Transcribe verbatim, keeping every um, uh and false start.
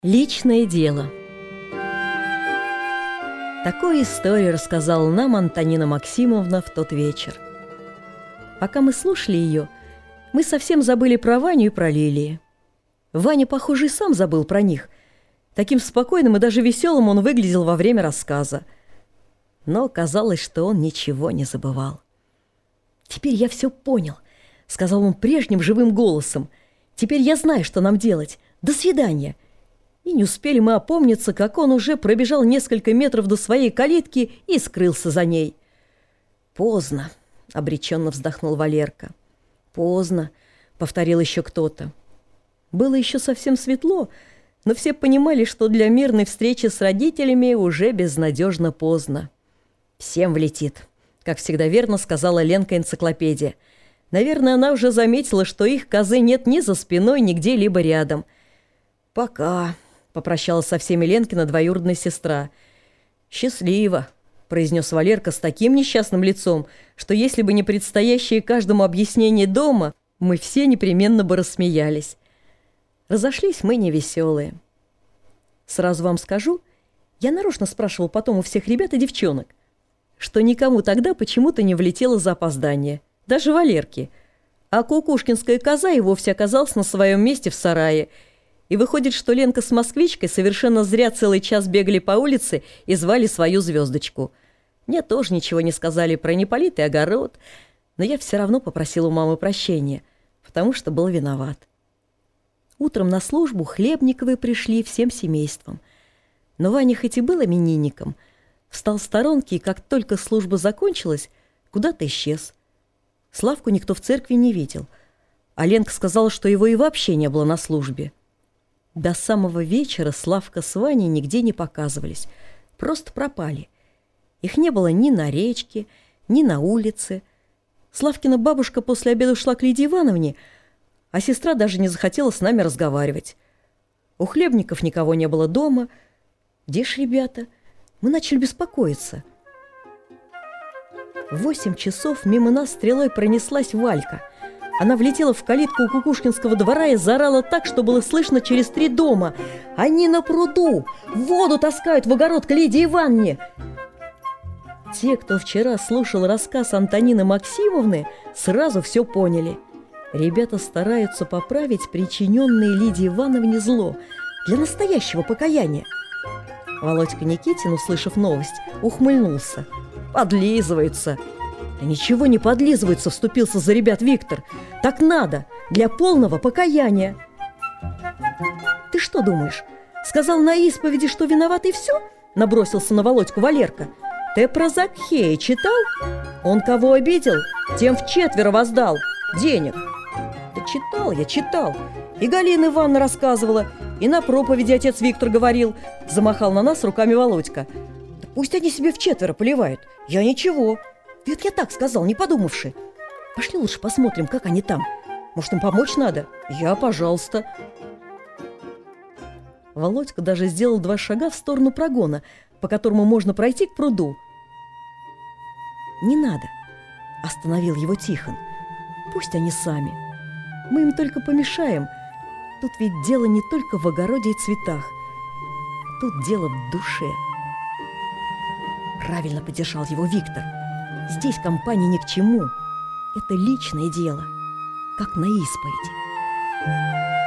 Личное дело. Такую историю рассказала нам Антонина Максимовна в тот вечер. Пока мы слушали ее, мы совсем забыли про Ваню и про Лилии. Ваня, похоже, и сам забыл про них. Таким спокойным и даже веселым он выглядел во время рассказа. Но казалось, что он ничего не забывал. «Теперь я все понял», — сказал он прежним живым голосом. «Теперь я знаю, что нам делать. До свидания». И не успели мы опомниться, как он уже пробежал несколько метров до своей калитки и скрылся за ней. «Поздно», — обреченно вздохнул Валерка. «Поздно», — повторил еще кто-то. Было еще совсем светло, но все понимали, что для мирной встречи с родителями уже безнадежно поздно. «Всем влетит», — как всегда верно сказала Ленка-энциклопедия. Наверное, она уже заметила, что их козы нет ни за спиной, ни где-либо рядом. «Пока», — попрощалась со всеми Ленкина двоюродная сестра. «Счастливо», — произнес Валерка с таким несчастным лицом, что если бы не предстоящее каждому объяснение дома, мы все непременно бы рассмеялись. Разошлись мы невеселые. Сразу вам скажу, я нарочно спрашивал потом у всех ребят и девчонок, что никому тогда почему-то не влетело за опоздание, даже Валерке, а кукушкинская коза и вовсе оказалась на своем месте в сарае. И выходит, что Ленка с москвичкой совершенно зря целый час бегали по улице и звали свою звездочку. Мне тоже ничего не сказали про неполитый огород, но я все равно попросил у мамы прощения, потому что был виноват. Утром на службу Хлебниковы пришли всем семейством. Но Ваня хоть и был именинником, встал в сторонке и, как только служба закончилась, куда-то исчез. Славку никто в церкви не видел, а Ленка сказала, что его и вообще не было на службе. До самого вечера Славка с Ваней нигде не показывались, просто пропали. Их не было ни на речке, ни на улице. Славкина бабушка после обеда ушла к Лидии Ивановне, а сестра даже не захотела с нами разговаривать. У Хлебников никого не было дома. Где ж ребята? Мы начали беспокоиться. В восемь часов мимо нас стрелой пронеслась Валька. Она влетела в калитку у Кукушкинского двора и заорала так, что было слышно через три дома. «Они на пруду! Воду таскают в огород к Лидии Ивановне!» Те, кто вчера слушал рассказ Антонины Максимовны, сразу все поняли. Ребята стараются поправить причиненное Лидии Ивановне зло для настоящего покаяния. Володька Никитин, услышав новость, ухмыльнулся. «Подлизываются!» «Да ничего не подлизываются», — вступился за ребят Виктор. «Так надо, для полного покаяния». «Ты что думаешь, сказал на исповеди, что виноват и все?» — набросился на Володьку Валерка. «Ты про Закхея читал? Он кого обидел, тем вчетверо воздал денег». «Да читал я, читал. И Галина Ивановна рассказывала, и на проповеди отец Виктор говорил», — замахал на нас руками Володька. «Да пусть они себе вчетверо поливают, я ничего». «Это я так сказал, не подумавши. Пошли лучше посмотрим, как они там. Может, им помочь надо? Я, пожалуйста». Володька даже сделал два шага в сторону прогона, по которому можно пройти к пруду. «Не надо», — остановил его Тихон. «Пусть они сами. Мы им только помешаем. Тут ведь дело не только в огороде и цветах. Тут дело в душе». Правильно поддержал его Виктор. Здесь компания ни к чему. Это личное дело, как на исповеди.